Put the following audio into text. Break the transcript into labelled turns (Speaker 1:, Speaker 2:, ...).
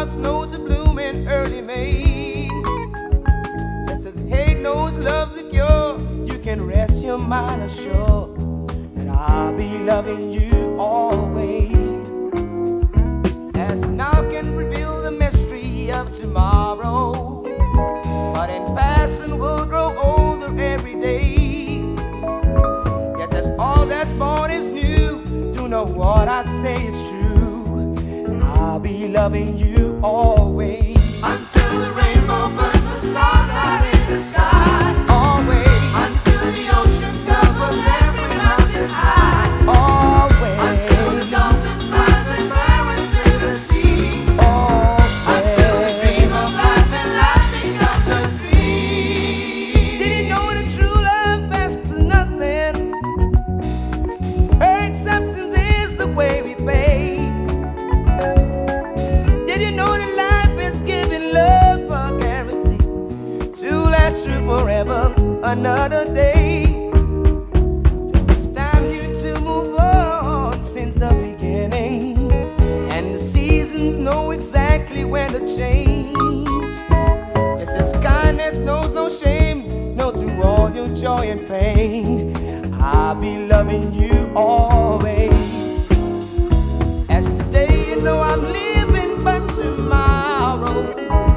Speaker 1: flowers know to bloom in early May. Just as hate knows love's the cure, you can rest your mind assured that I'll be loving you always. As now can reveal the mystery of tomorrow, but in passing we'll grow older every day. Yes, as all that's born is new, do know what I say is true, and I'll be loving you always.
Speaker 2: Until the rainbow burns the stars out in the sky.
Speaker 1: Always.
Speaker 2: Until the ocean covers every mountain high.
Speaker 1: Always.
Speaker 2: Until the dolphin flies and flowers in the sea.
Speaker 1: Always.
Speaker 2: Until the dream of life and life becomes a dream.
Speaker 1: Did you know that true love asks for nothing? Her acceptance is the way we pay. Did you know that life is giving love a guarantee to last through forever another day? Just it's time you to move on since the beginning, and the seasons know exactly when to change. Just as kindness knows no shame, know through all your joy and pain, I'll be loving you always. As today you know I'm living, but tomorrow